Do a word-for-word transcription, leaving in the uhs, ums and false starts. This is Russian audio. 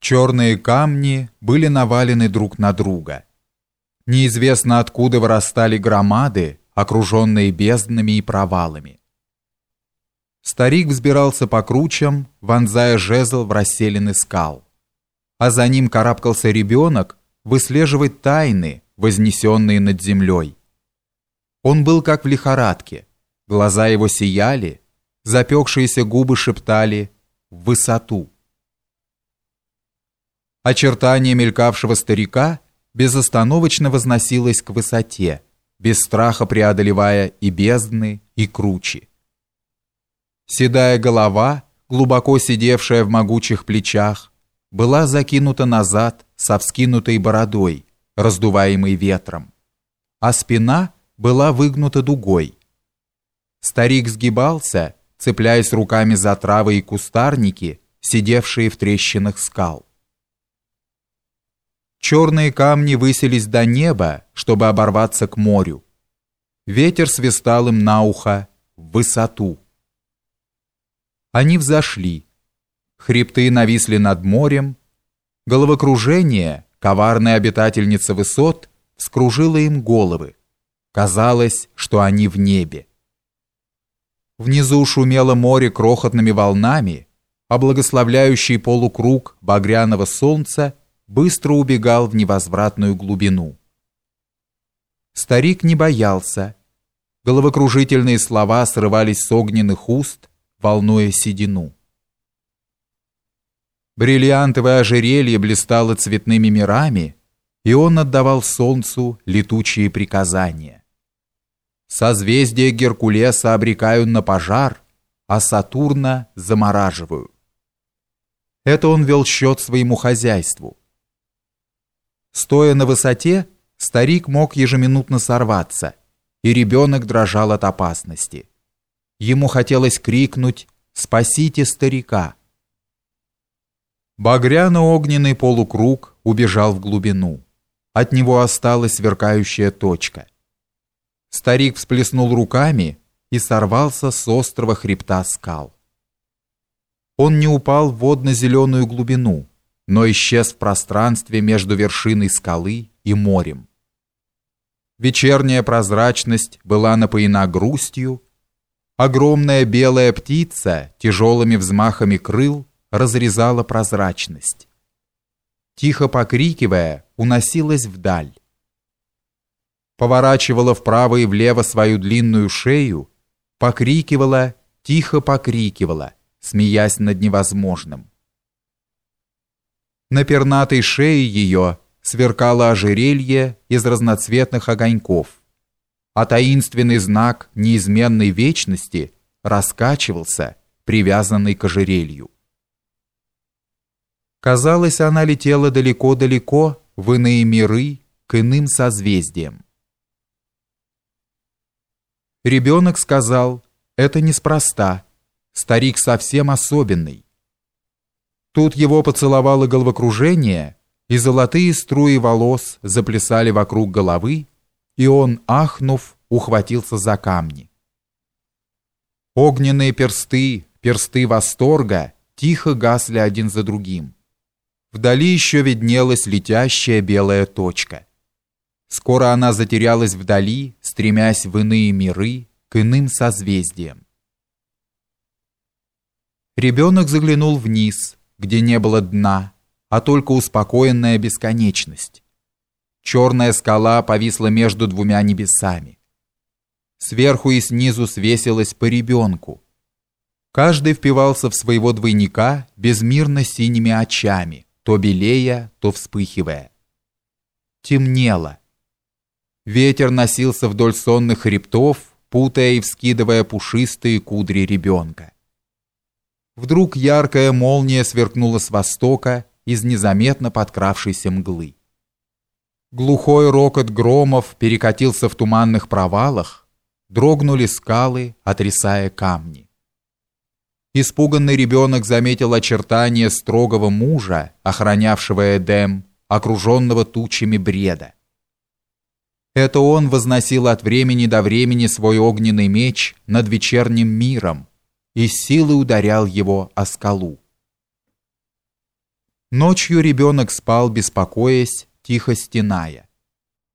Черные камни были навалены друг на друга. Неизвестно откуда вырастали громады, окруженные безднами и провалами. Старик взбирался по кручам, вонзая жезл в расселины скал. А за ним карабкался ребенок выслеживать тайны, вознесенные над землей. Он был как в лихорадке. Глаза его сияли, запекшиеся губы шептали «в высоту». Очертание мелькавшего старика безостановочно возносилось к высоте, без страха преодолевая и бездны, и кручи. Седая голова, глубоко сидевшая в могучих плечах, была закинута назад со вскинутой бородой, раздуваемой ветром, а спина была выгнута дугой. Старик сгибался, цепляясь руками за травы и кустарники, сидевшие в трещинах скал. Черные камни высились до неба, чтобы оборваться к морю. Ветер свистал им на ухо в высоту. Они взошли. Хребты нависли над морем. Головокружение, коварная обитательница высот, вскружило им головы. Казалось, что они в небе. Внизу шумело море крохотными волнами, а благословляющий полукруг багряного солнца быстро убегал в невозвратную глубину. Старик не боялся. Головокружительные слова срывались с огненных уст, волнуя седину. Бриллиантовое ожерелье блистало цветными мирами, и он отдавал солнцу летучие приказания. Созвездия Геркулеса обрекаю на пожар, а Сатурна замораживаю. Это он вел счет своему хозяйству. Стоя на высоте, старик мог ежеминутно сорваться, и ребенок дрожал от опасности. Ему хотелось крикнуть «Спасите старика!». Багряно-огненный полукруг убежал в глубину. От него осталась сверкающая точка. Старик всплеснул руками и сорвался с острого хребта скал. Он не упал в водно-зеленую глубину, но исчез в пространстве между вершиной скалы и морем. Вечерняя прозрачность была напоена грустью. Огромная белая птица тяжелыми взмахами крыл разрезала прозрачность. Тихо покрикивая, уносилась вдаль. Поворачивала вправо и влево свою длинную шею, покрикивала, тихо покрикивала, смеясь над невозможным. На пернатой шее ее сверкало ожерелье из разноцветных огоньков, а таинственный знак неизменной вечности раскачивался, привязанный к ожерелью. Казалось, она летела далеко-далеко в иные миры, к иным созвездиям. Ребенок сказал, это неспроста, старик совсем особенный. Тут его поцеловало головокружение, и золотые струи волос заплясали вокруг головы, и он, ахнув, ухватился за камни. Огненные персты, персты восторга, тихо гасли один за другим. Вдали еще виднелась летящая белая точка. Скоро она затерялась вдали, стремясь в иные миры, к иным созвездиям. Ребенок заглянул вниз, где не было дна, а только успокоенная бесконечность. Черная скала повисла между двумя небесами. Сверху и снизу свесилась по ребенку. Каждый впивался в своего двойника безмерно синими очами, то белея, то вспыхивая. Темнело. Ветер носился вдоль сонных хребтов, путая и вскидывая пушистые кудри ребенка. Вдруг яркая молния сверкнула с востока из незаметно подкравшейся мглы. Глухой рокот громов перекатился в туманных провалах, дрогнули скалы, отрясая камни. Испуганный ребенок заметил очертания строгого мужа, охранявшего Эдем, окруженного тучами бреда. Это он возносил от времени до времени свой огненный меч над вечерним миром и с силой ударял его о скалу. Ночью ребенок спал, беспокоясь, тихо стеная.